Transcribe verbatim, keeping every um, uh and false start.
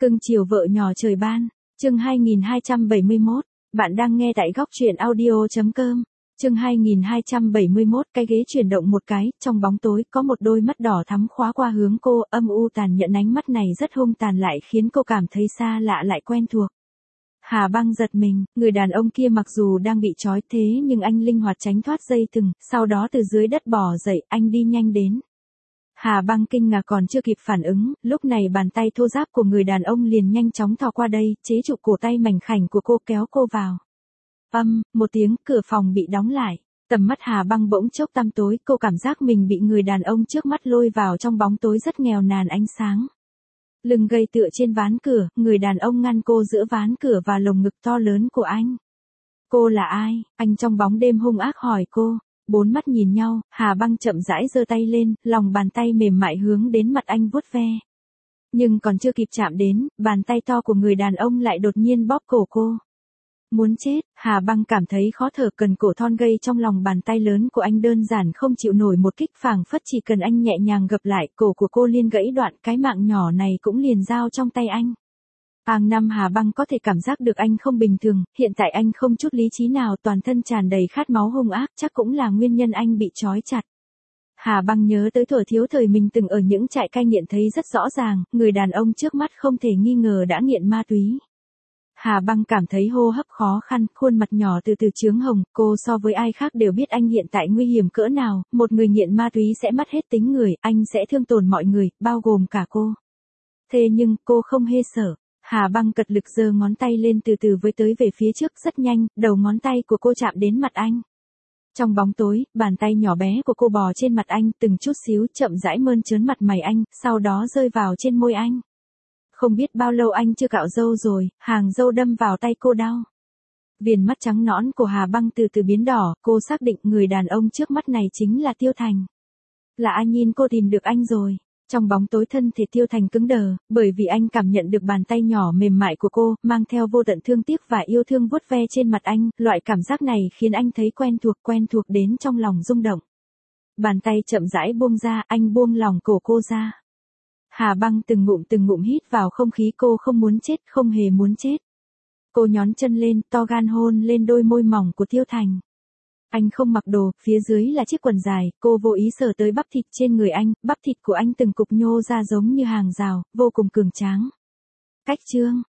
Cưng chiều vợ nhỏ trời ban, chương hai nghìn hai trăm bảy mươi mốt, bạn đang nghe tại góc truyện audio chấm com. Chương hai nghìn hai trăm bảy mươi mốt, cái ghế chuyển động một cái, trong bóng tối có một đôi mắt đỏ thắm khóa qua hướng cô, âm u tàn nhẫn, ánh mắt này rất hung tàn lại khiến cô cảm thấy xa lạ lại quen thuộc. Hà Băng giật mình, người đàn ông kia mặc dù đang bị trói thế nhưng anh linh hoạt tránh thoát dây thừng, sau đó từ dưới đất bò dậy, anh đi nhanh đến. Hà Băng kinh ngạc còn chưa kịp phản ứng, lúc này bàn tay thô ráp của người đàn ông liền nhanh chóng thò qua đây, chế trụ cổ tay mảnh khảnh của cô kéo cô vào. Âm, một tiếng, cửa phòng bị đóng lại. Tầm mắt Hà Băng bỗng chốc tăm tối, cô cảm giác mình bị người đàn ông trước mắt lôi vào trong bóng tối rất nghèo nàn ánh sáng. Lưng gầy tựa trên ván cửa, người đàn ông ngăn cô giữa ván cửa và lồng ngực to lớn của anh. Cô là ai? Anh trong bóng đêm hung ác hỏi cô. Bốn mắt nhìn nhau, Hà Băng chậm rãi giơ tay lên, lòng bàn tay mềm mại hướng đến mặt anh vuốt ve. Nhưng còn chưa kịp chạm đến, bàn tay to của người đàn ông lại đột nhiên bóp cổ cô. Muốn chết, Hà Băng cảm thấy khó thở, cần cổ thon gầy trong lòng bàn tay lớn của anh đơn giản không chịu nổi một kích, phảng phất chỉ cần anh nhẹ nhàng gập lại, cổ của cô liền gãy đoạn, cái mạng nhỏ này cũng liền giao trong tay anh. Hàng năm Hà Băng có thể cảm giác được anh không bình thường, hiện tại anh không chút lý trí nào, toàn thân tràn đầy khát máu hung ác, chắc cũng là nguyên nhân anh bị trói chặt. Hà Băng nhớ tới thuở thiếu thời mình từng ở những trại cai nghiện thấy rất rõ ràng, người đàn ông trước mắt không thể nghi ngờ đã nghiện ma túy. Hà Băng cảm thấy hô hấp khó khăn, khuôn mặt nhỏ từ từ chướng hồng, cô so với ai khác đều biết anh hiện tại nguy hiểm cỡ nào, một người nghiện ma túy sẽ mất hết tính người, anh sẽ thương tổn mọi người, bao gồm cả cô. Thế nhưng, cô không hề sợ. Hà Băng cật lực giơ ngón tay lên từ từ với tới về phía trước rất nhanh, đầu ngón tay của cô chạm đến mặt anh. Trong bóng tối, bàn tay nhỏ bé của cô bò trên mặt anh từng chút xíu chậm rãi mơn trớn mặt mày anh, sau đó rơi vào trên môi anh. Không biết bao lâu anh chưa cạo râu rồi, hàng râu đâm vào tay cô đau. Viền mắt trắng nõn của Hà Băng từ từ biến đỏ, cô xác định người đàn ông trước mắt này chính là Tiêu Thành. Là anh, nhìn cô tìm được anh rồi. Trong bóng tối thân thể Tiêu Thành cứng đờ, bởi vì anh cảm nhận được bàn tay nhỏ mềm mại của cô, mang theo vô tận thương tiếc và yêu thương vuốt ve trên mặt anh, loại cảm giác này khiến anh thấy quen thuộc quen thuộc đến trong lòng rung động. Bàn tay chậm rãi buông ra, anh buông lòng cổ cô ra. Hà Băng từng ngụm từng ngụm hít vào không khí, cô không muốn chết, không hề muốn chết. Cô nhón chân lên, to gan hôn lên đôi môi mỏng của Tiêu Thành. Anh không mặc đồ, phía dưới là chiếc quần dài, cô vô ý sờ tới bắp thịt trên người anh, bắp thịt của anh từng cục nhô ra giống như hàng rào, vô cùng cường tráng. Cách trương,